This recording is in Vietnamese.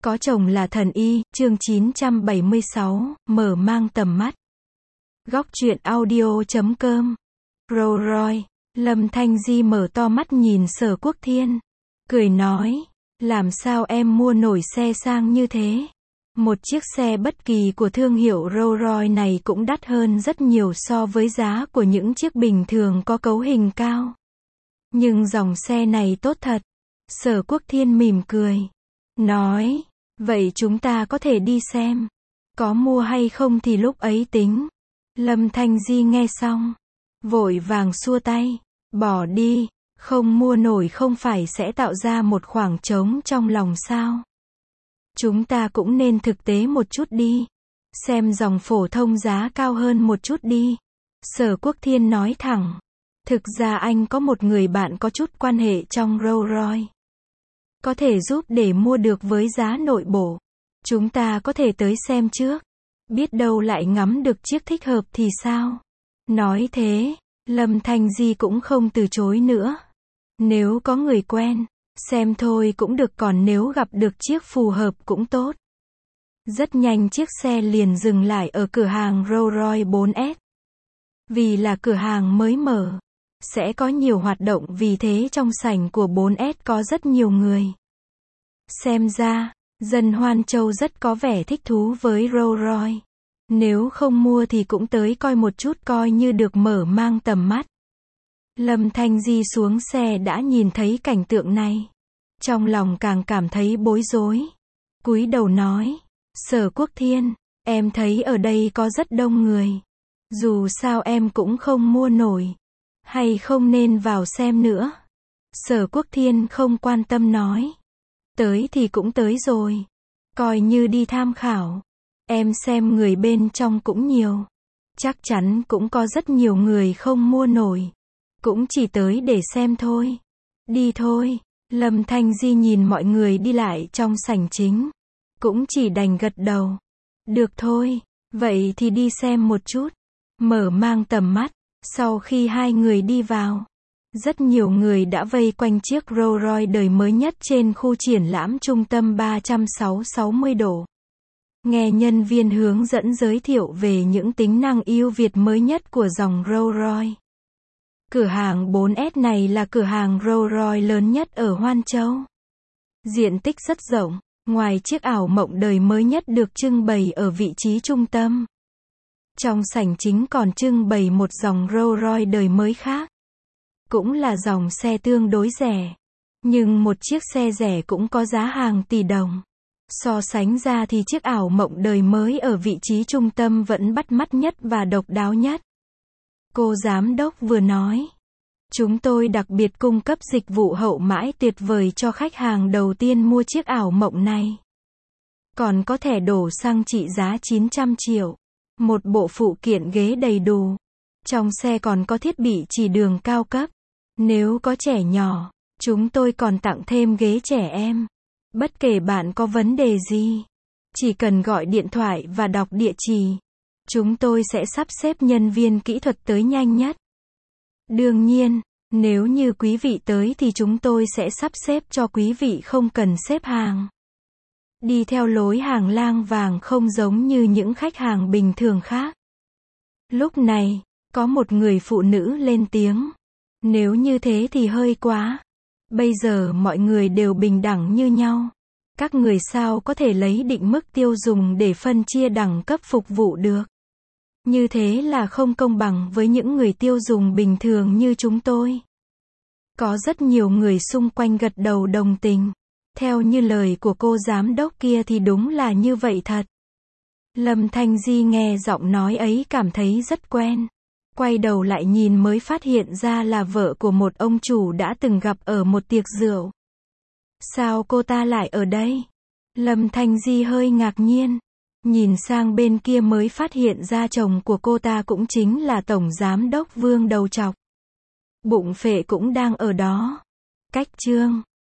Có chồng là thần y, chương 976, mở mang tầm mắt. Góc truyện audio.com. Rolls Royce. Lâm Thanh Di mở to mắt nhìn Sở Quốc Thiên. Cười nói, làm sao em mua nổi xe sang như thế? Một chiếc xe bất kỳ của thương hiệu Rolls Royce này cũng đắt hơn rất nhiều so với giá của những chiếc bình thường có cấu hình cao. Nhưng dòng xe này tốt thật. Sở Quốc Thiên mỉm cười. Nói, vậy chúng ta có thể đi xem. Có mua hay không thì lúc ấy tính. Lâm Thanh Di nghe xong, vội vàng xua tay. Bỏ đi, không mua nổi không phải sẽ tạo ra một khoảng trống trong lòng sao? Chúng ta cũng nên thực tế một chút đi. Xem dòng phổ thông giá cao hơn một chút đi. Sở Quốc Thiên nói thẳng. Thực ra anh có một người bạn có chút quan hệ trong Rolls Royce. Có thể giúp để mua được với giá nội bộ. Chúng ta có thể tới xem trước. Biết đâu lại ngắm được chiếc thích hợp thì sao? Nói thế, Lâm Thanh Di cũng không từ chối nữa. Nếu có người quen, xem thôi cũng được, còn nếu gặp được chiếc phù hợp cũng tốt. Rất nhanh chiếc xe liền dừng lại ở cửa hàng Rolls Royce 4S. Vì là cửa hàng mới mở, sẽ có nhiều hoạt động, vì thế trong sảnh của 4S có rất nhiều người. Xem ra, dân Hoan Châu rất có vẻ thích thú với Rolls Royce. Nếu không mua thì cũng tới coi một chút, coi như được mở mang tầm mắt. Lâm Thanh Di xuống xe đã nhìn thấy cảnh tượng này. Trong lòng càng cảm thấy bối rối. Cúi đầu nói, Sở Quốc Thiên, em thấy ở đây có rất đông người. Dù sao em cũng không mua nổi. Hay không nên vào xem nữa? Sở Quốc Thiên không quan tâm nói. Tới thì cũng tới rồi. Coi như đi tham khảo. Em xem người bên trong cũng nhiều. Chắc chắn cũng có rất nhiều người không mua nổi. Cũng chỉ tới để xem thôi. Đi thôi. Lâm Thanh Di nhìn mọi người đi lại trong sảnh chính. Cũng chỉ đành gật đầu. Được thôi. Vậy thì đi xem một chút. Mở mang tầm mắt. Sau khi hai người đi vào, rất nhiều người đã vây quanh chiếc Rolls Royce đời mới nhất trên khu triển lãm trung tâm 360 độ. Nghe nhân viên hướng dẫn giới thiệu về những tính năng ưu việt mới nhất của dòng Rolls Royce. Cửa hàng 4S này là cửa hàng Rolls Royce lớn nhất ở Hoan Châu. Diện tích rất rộng, ngoài chiếc ảo mộng đời mới nhất được trưng bày ở vị trí trung tâm. Trong sảnh chính còn trưng bày một dòng Rolls Royce đời mới khác. Cũng là dòng xe tương đối rẻ. Nhưng một chiếc xe rẻ cũng có giá hàng tỷ đồng. So sánh ra thì chiếc ảo mộng đời mới ở vị trí trung tâm vẫn bắt mắt nhất và độc đáo nhất. Cô giám đốc vừa nói. Chúng tôi đặc biệt cung cấp dịch vụ hậu mãi tuyệt vời cho khách hàng đầu tiên mua chiếc ảo mộng này. Còn có thẻ đổ xăng trị giá 900 triệu. Một bộ phụ kiện ghế đầy đủ. Trong xe còn có thiết bị chỉ đường cao cấp. Nếu có trẻ nhỏ, chúng tôi còn tặng thêm ghế trẻ em. Bất kể bạn có vấn đề gì, chỉ cần gọi điện thoại và đọc địa chỉ. Chúng tôi sẽ sắp xếp nhân viên kỹ thuật tới nhanh nhất. Đương nhiên, nếu như quý vị tới thì chúng tôi sẽ sắp xếp cho quý vị không cần xếp hàng. Đi theo lối hàng lang vàng không giống như những khách hàng bình thường khác. Lúc này, có một người phụ nữ lên tiếng. Nếu như thế thì hơi quá. Bây giờ mọi người đều bình đẳng như nhau. Các người sao có thể lấy định mức tiêu dùng để phân chia đẳng cấp phục vụ được. Như thế là không công bằng với những người tiêu dùng bình thường như chúng tôi. Có rất nhiều người xung quanh gật đầu đồng tình. Theo như lời của cô giám đốc kia thì đúng là như vậy thật. Lâm Thanh Di nghe giọng nói ấy cảm thấy rất quen. Quay đầu lại nhìn mới phát hiện ra là vợ của một ông chủ đã từng gặp ở một tiệc rượu. Sao cô ta lại ở đây? Lâm Thanh Di hơi ngạc nhiên. Nhìn sang bên kia mới phát hiện ra chồng của cô ta cũng chính là Tổng Giám đốc Vương Đầu Trọc. Bụng phệ cũng đang ở đó. Cách chương